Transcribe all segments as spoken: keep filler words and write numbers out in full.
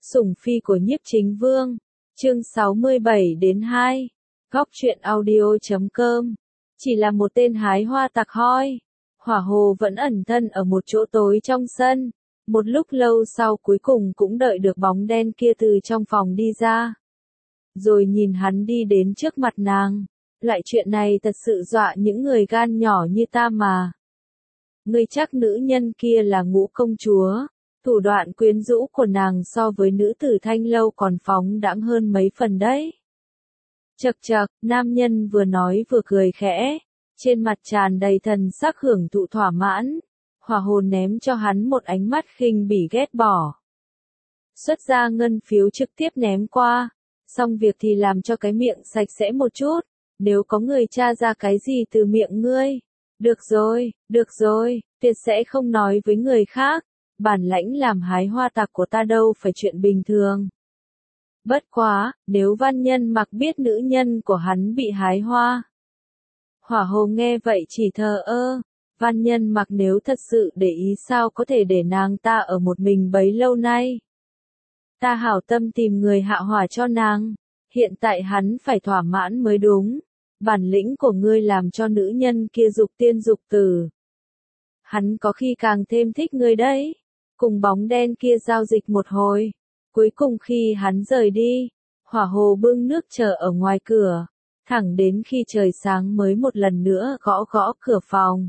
Sủng phi của Nhiếp Chính Vương, chương sáu mươi bảy đến hai, góc truyện audio chấm com. Chỉ là một tên hái hoa tặc hoi. Hỏa Hồ vẫn ẩn thân ở một chỗ tối trong sân. Một lúc lâu sau cuối cùng cũng đợi được bóng đen kia từ trong phòng đi ra. Rồi nhìn hắn đi đến trước mặt nàng. Loại chuyện này thật sự dọa những người gan nhỏ như ta mà. Ngươi chắc nữ nhân kia là Ngũ công chúa. Thủ đoạn quyến rũ của nàng so với nữ tử Thanh Lâu còn phóng đãng hơn mấy phần đấy. Chậc chậc, nam nhân vừa nói vừa cười khẽ, trên mặt tràn đầy thần sắc hưởng thụ thỏa mãn. Hỏa Hồ ném cho hắn một ánh mắt khinh bỉ ghét bỏ. Xuất ra ngân phiếu trực tiếp ném qua, xong việc thì làm cho cái miệng sạch sẽ một chút, nếu có người tra ra cái gì từ miệng ngươi. Được rồi, được rồi, tuyệt sẽ không nói với người khác. Bản lãnh làm hái hoa tặc của ta đâu phải chuyện bình thường. Bất quá, nếu Văn Nhân Mặc biết nữ nhân của hắn bị hái hoa. Hỏa Hồ nghe vậy chỉ thờ ơ. Văn Nhân Mặc nếu thật sự để ý sao có thể để nàng ta ở một mình bấy lâu nay. Ta hảo tâm tìm người hạ hỏa cho nàng. Hiện tại hắn phải thỏa mãn mới đúng. Bản lĩnh của ngươi làm cho nữ nhân kia dục tiên dục tử. Hắn có khi càng thêm thích ngươi đấy. Cùng bóng đen kia giao dịch một hồi. Cuối cùng khi hắn rời đi, Hỏa Hồ bưng nước chờ ở ngoài cửa, thẳng đến khi trời sáng mới một lần nữa gõ gõ cửa phòng.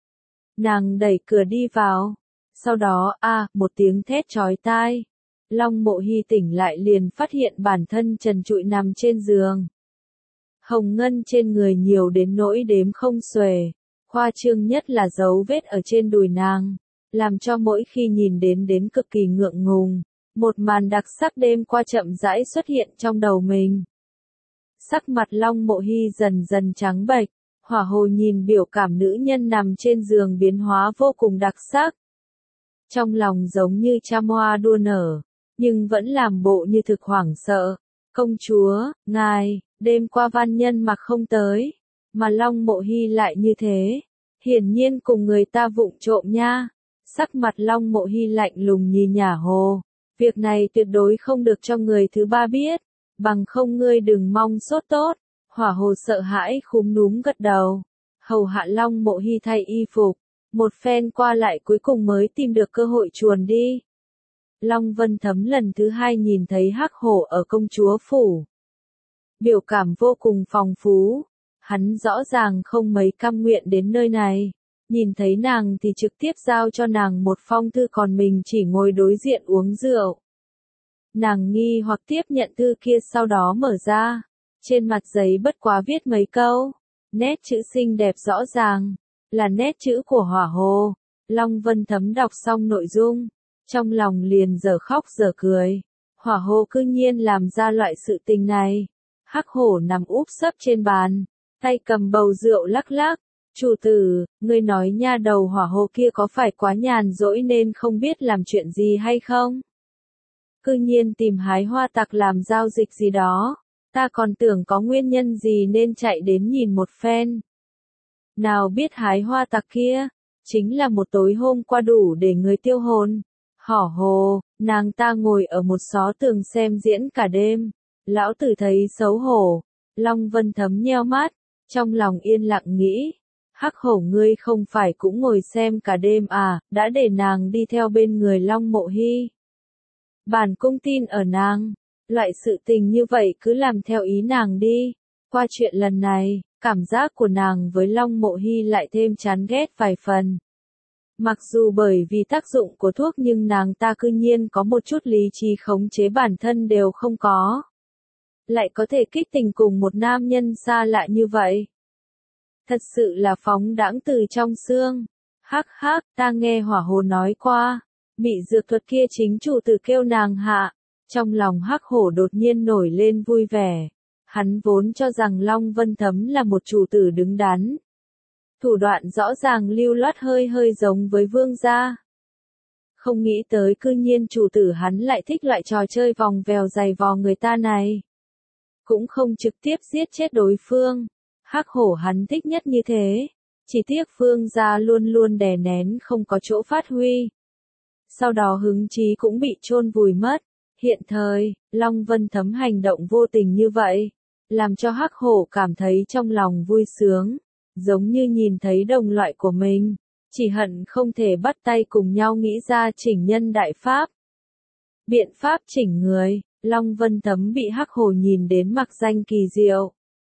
Nàng đẩy cửa đi vào, sau đó a à, một tiếng thét chói tai. Long Mộ Hy tỉnh lại liền phát hiện bản thân trần trụi nằm trên giường. Hồng ngân trên người nhiều đến nỗi đếm không xuể, khoa trương nhất là dấu vết ở trên đùi nàng. Làm cho mỗi khi nhìn đến đến cực kỳ ngượng ngùng, một màn đặc sắc đêm qua chậm rãi xuất hiện trong đầu mình. Sắc mặt Long Mộ Hy dần dần trắng bệch, Hỏa Hồ nhìn biểu cảm nữ nhân nằm trên giường biến hóa vô cùng đặc sắc. Trong lòng giống như trăm hoa đua nở, nhưng vẫn làm bộ như thực hoảng sợ. Công chúa, ngài, đêm qua Văn Nhân Mặc không tới, mà Long Mộ Hy lại như thế, hiển nhiên cùng người ta vụng trộm nha. Sắc mặt Long Mộ Hy lạnh lùng nhìn Nhả Hồ. Việc này tuyệt đối không được cho người thứ ba biết. Bằng không ngươi đừng mong sốt tốt. Hỏa Hồ sợ hãi khúm núm gật đầu. Hầu hạ Long Mộ Hy thay y phục. Một phen qua lại cuối cùng mới tìm được cơ hội chuồn đi. Long Vân Thấm lần thứ hai nhìn thấy Hắc Hổ ở công chúa phủ. Biểu cảm vô cùng phong phú. Hắn rõ ràng không mấy cam nguyện đến nơi này. Nhìn thấy nàng thì trực tiếp giao cho nàng một phong thư còn mình chỉ ngồi đối diện uống rượu. Nàng nghi hoặc tiếp nhận thư kia sau đó mở ra. Trên mặt giấy bất quá viết mấy câu. Nét chữ xinh đẹp rõ ràng. Là nét chữ của Hỏa Hồ. Long Vân Thấm đọc xong nội dung. Trong lòng liền dở khóc dở cười. Hỏa Hồ cư nhiên làm ra loại sự tình này. Hắc Hổ nằm úp sấp trên bàn. Tay cầm bầu rượu lắc lắc. Chủ tử, ngươi nói nha đầu Hỏa Hồ kia có phải quá nhàn rỗi nên không biết làm chuyện gì hay không? Cư nhiên tìm hái hoa tặc làm giao dịch gì đó, ta còn tưởng có nguyên nhân gì nên chạy đến nhìn một phen. Nào biết hái hoa tặc kia, chính là một tối hôm qua đủ để người tiêu hồn. Hỏa Hồ, nàng ta ngồi ở một xó tường xem diễn cả đêm, lão tử thấy xấu hổ. Long Vân Thấm nheo mắt, trong lòng yên lặng nghĩ. Hắc Hổ ngươi không phải cũng ngồi xem cả đêm à, đã để nàng đi theo bên người Long Mộ Hy. Bản cung tin ở nàng, loại sự tình như vậy cứ làm theo ý nàng đi. Qua chuyện lần này, cảm giác của nàng với Long Mộ Hy lại thêm chán ghét vài phần. Mặc dù bởi vì tác dụng của thuốc nhưng nàng ta cư nhiên có một chút lý trí khống chế bản thân đều không có. Lại có thể kích tình cùng một nam nhân xa lạ như vậy. Thật sự là phóng đãng từ trong xương. Hắc hắc, ta nghe Hỏa Hồ nói qua. Mị dược thuật kia chính chủ tử kêu nàng hạ. Trong lòng Hắc Hổ đột nhiên nổi lên vui vẻ. Hắn vốn cho rằng Long Vân Thấm là một chủ tử đứng đắn. Thủ đoạn rõ ràng lưu loát hơi hơi giống với vương gia. Không nghĩ tới cư nhiên chủ tử hắn lại thích loại trò chơi vòng vèo giày vò người ta này. Cũng không trực tiếp giết chết đối phương. Hắc Hổ hắn thích nhất như thế. Chỉ tiếc vương gia luôn luôn đè nén không có chỗ phát huy. Sau đó hứng chí cũng bị chôn vùi mất. Hiện thời, Long Vân Thấm hành động vô tình như vậy, làm cho Hắc Hổ cảm thấy trong lòng vui sướng, giống như nhìn thấy đồng loại của mình, chỉ hận không thể bắt tay cùng nhau nghĩ ra chỉnh nhân đại pháp. Biện pháp chỉnh người, Long Vân Thấm bị Hắc Hổ nhìn đến mặc danh kỳ diệu,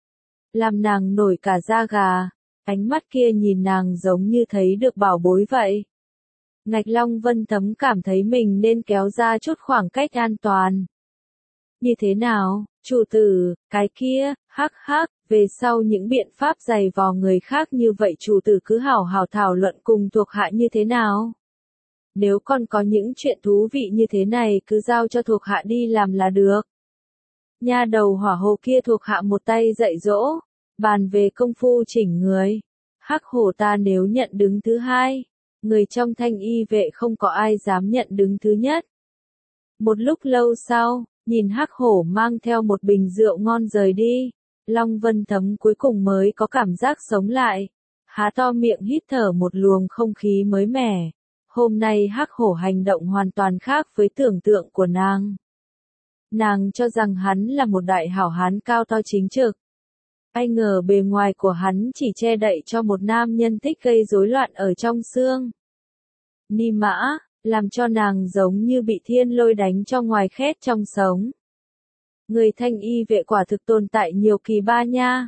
làm nàng nổi cả da gà, ánh mắt kia nhìn nàng giống như thấy được bảo bối vậy. Ngạch Long Vân Thấm cảm thấy mình nên kéo ra chút khoảng cách an toàn. Như thế nào, chủ tử, cái kia, hắc hắc, về sau những biện pháp dày vò người khác như vậy chủ tử cứ hảo hảo thảo luận cùng thuộc hạ như thế nào. Nếu còn có những chuyện thú vị như thế này cứ giao cho thuộc hạ đi làm là được. Nha đầu hỏa hồ kia thuộc hạ một tay dạy dỗ, bàn về công phu chỉnh người. Hắc hổ ta nếu nhận đứng thứ hai, người trong thanh y vệ không có ai dám nhận đứng thứ nhất. Một lúc lâu sau, nhìn Hắc hổ mang theo một bình rượu ngon rời đi, Long Vân Thấm cuối cùng mới có cảm giác sống lại, há to miệng hít thở một luồng không khí mới mẻ. Hôm nay Hắc hổ hành động hoàn toàn khác với tưởng tượng của nàng. Nàng cho rằng hắn là một đại hảo hán cao to chính trực. Ai ngờ bề ngoài của hắn chỉ che đậy cho một nam nhân thích gây rối loạn ở trong xương. Ni mã, làm cho nàng giống như bị thiên lôi đánh cho ngoài khét trong sống. Người thanh y vệ quả thực tồn tại nhiều kỳ ba nha.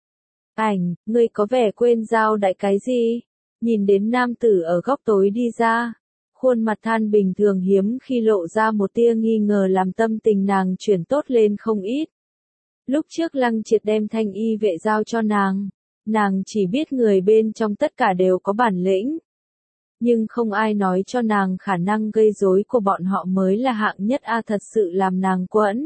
Ảnh, ngươi có vẻ quên giao đại cái gì? Nhìn đến nam tử ở góc tối đi ra, khuôn mặt than bình thường hiếm khi lộ ra một tia nghi ngờ làm tâm tình nàng chuyển tốt lên không ít. Lúc trước Lăng Triệt đem thanh y vệ giao cho nàng, nàng chỉ biết người bên trong tất cả đều có bản lĩnh. Nhưng không ai nói cho nàng khả năng gây rối của bọn họ mới là hạng nhất a thật sự làm nàng quẫn.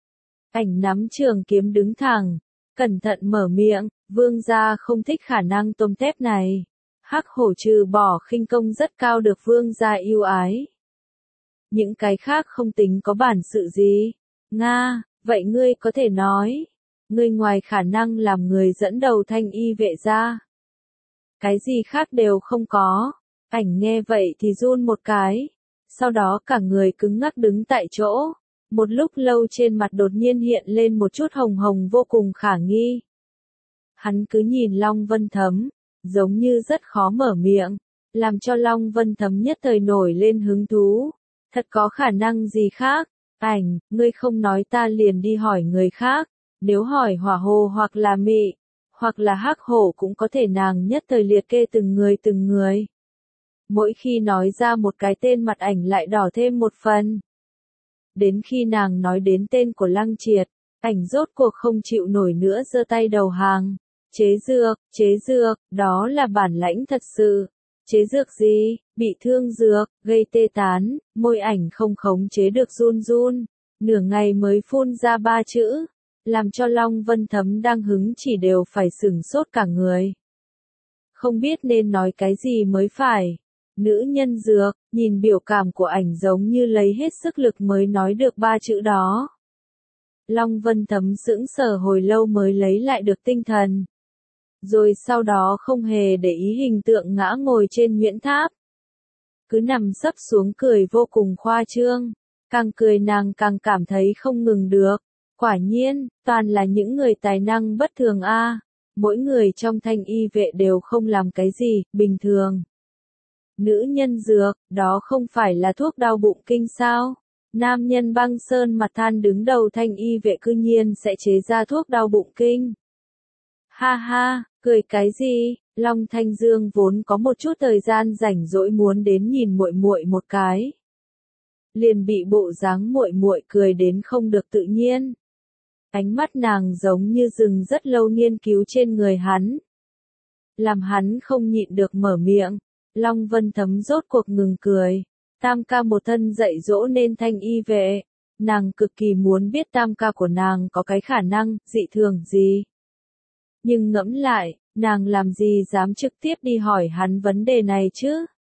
Ảnh nắm trường kiếm đứng thẳng, cẩn thận mở miệng, vương gia không thích khả năng tôm tép này. Hắc hổ trừ bỏ khinh công rất cao được vương gia yêu ái. Những cái khác không tính có bản sự gì. Nga, vậy ngươi có thể nói, ngươi ngoài khả năng làm người dẫn đầu thanh y vệ ra. Cái gì khác đều không có. Ảnh nghe vậy thì run một cái. Sau đó cả người cứng ngắc đứng tại chỗ. Một lúc lâu trên mặt đột nhiên hiện lên một chút hồng hồng vô cùng khả nghi. Hắn cứ nhìn Long Vân Thấm, giống như rất khó mở miệng, làm cho Long Vân Thấm nhất thời nổi lên hứng thú. Thật có khả năng gì khác? Ảnh, ngươi không nói ta liền đi hỏi người khác, nếu hỏi hỏa hồ hoặc là mị, hoặc là hắc hổ cũng có thể nàng nhất thời liệt kê từng người từng người. Mỗi khi nói ra một cái tên mặt ảnh lại đỏ thêm một phần. Đến khi nàng nói đến tên của Lăng Triệt, ảnh rốt cuộc không chịu nổi nữa giơ tay đầu hàng. Chế dược, chế dược, đó là bản lãnh thật sự. Chế dược gì? Bị thương dược, gây tê tán, môi ảnh không khống chế được run run. Nửa ngày mới phun ra ba chữ, làm cho Long Vân Thấm đang hứng chỉ đều phải sửng sốt cả người. Không biết nên nói cái gì mới phải. Nữ nhân dược, nhìn biểu cảm của ảnh giống như lấy hết sức lực mới nói được ba chữ đó. Long Vân Thấm sững sờ hồi lâu mới lấy lại được tinh thần. Rồi sau đó không hề để ý hình tượng ngã ngồi trên Nguyễn Tháp. Cứ nằm sấp xuống cười vô cùng khoa trương. Càng cười nàng càng cảm thấy không ngừng được. Quả nhiên, toàn là những người tài năng bất thường a. Mỗi người trong thanh y vệ đều không làm cái gì, bình thường. Nữ nhân dược, đó không phải là thuốc đau bụng kinh sao? Nam nhân băng sơn mặt than đứng đầu thanh y vệ cư nhiên sẽ chế ra thuốc đau bụng kinh. Ha ha, cười cái gì? Long Thanh Dương vốn có một chút thời gian rảnh rỗi muốn đến nhìn muội muội một cái. Liền bị bộ dáng muội muội cười đến không được tự nhiên. Ánh mắt nàng giống như dừng rất lâu nghiên cứu trên người hắn. Làm hắn không nhịn được mở miệng. Long Vân Thấm rốt cuộc ngừng cười. Tam ca một thân dạy dỗ nên thanh y vệ. Nàng cực kỳ muốn biết tam ca của nàng có cái khả năng, dị thường gì. Nhưng ngẫm lại, nàng làm gì dám trực tiếp đi hỏi hắn vấn đề này chứ?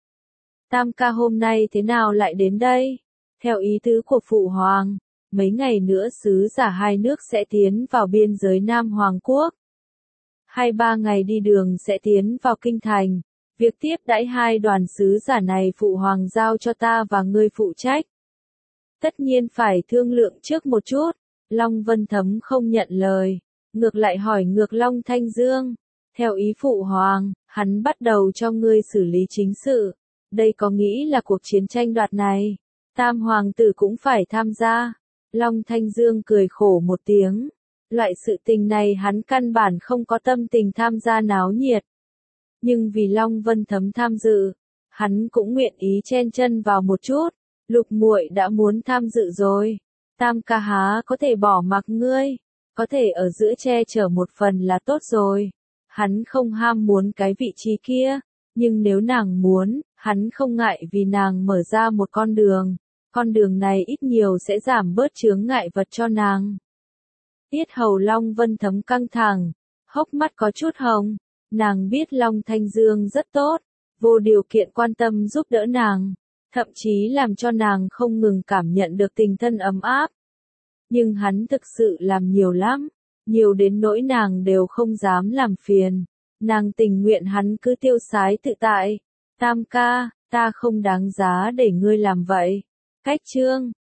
Tam ca hôm nay thế nào lại đến đây? Theo ý tứ của Phụ Hoàng, mấy ngày nữa sứ giả hai nước sẽ tiến vào biên giới Nam Hoàng Quốc. Hai ba ngày đi đường sẽ tiến vào Kinh Thành. Việc tiếp đãi hai đoàn sứ giả này Phụ Hoàng giao cho ta và ngươi phụ trách. Tất nhiên phải thương lượng trước một chút. Long Vân Thấm không nhận lời, ngược lại hỏi ngược Long Thanh Dương. Theo ý phụ hoàng, hắn bắt đầu cho ngươi xử lý chính sự. Đây có nghĩ là cuộc chiến tranh đoạt này, tam hoàng tử cũng phải tham gia. Long Thanh Dương cười khổ một tiếng. Loại sự tình này hắn căn bản không có tâm tình tham gia náo nhiệt. Nhưng vì Long Vân Thấm tham dự, hắn cũng nguyện ý chen chân vào một chút. Lục muội đã muốn tham dự rồi. Tam ca há có thể bỏ mặc ngươi. Có thể ở giữa che chở một phần là tốt rồi. Hắn không ham muốn cái vị trí kia. Nhưng nếu nàng muốn, hắn không ngại vì nàng mở ra một con đường. Con đường này ít nhiều sẽ giảm bớt chướng ngại vật cho nàng. Tiết hầu Long Vân Thấm căng thẳng, hốc mắt có chút hồng. Nàng biết Long Thanh Dương rất tốt, vô điều kiện quan tâm giúp đỡ nàng, thậm chí làm cho nàng không ngừng cảm nhận được tình thân ấm áp. Nhưng hắn thực sự làm nhiều lắm, nhiều đến nỗi nàng đều không dám làm phiền. Nàng tình nguyện hắn cứ tiêu sái tự tại. Tam ca, ta không đáng giá để ngươi làm vậy. Cách chương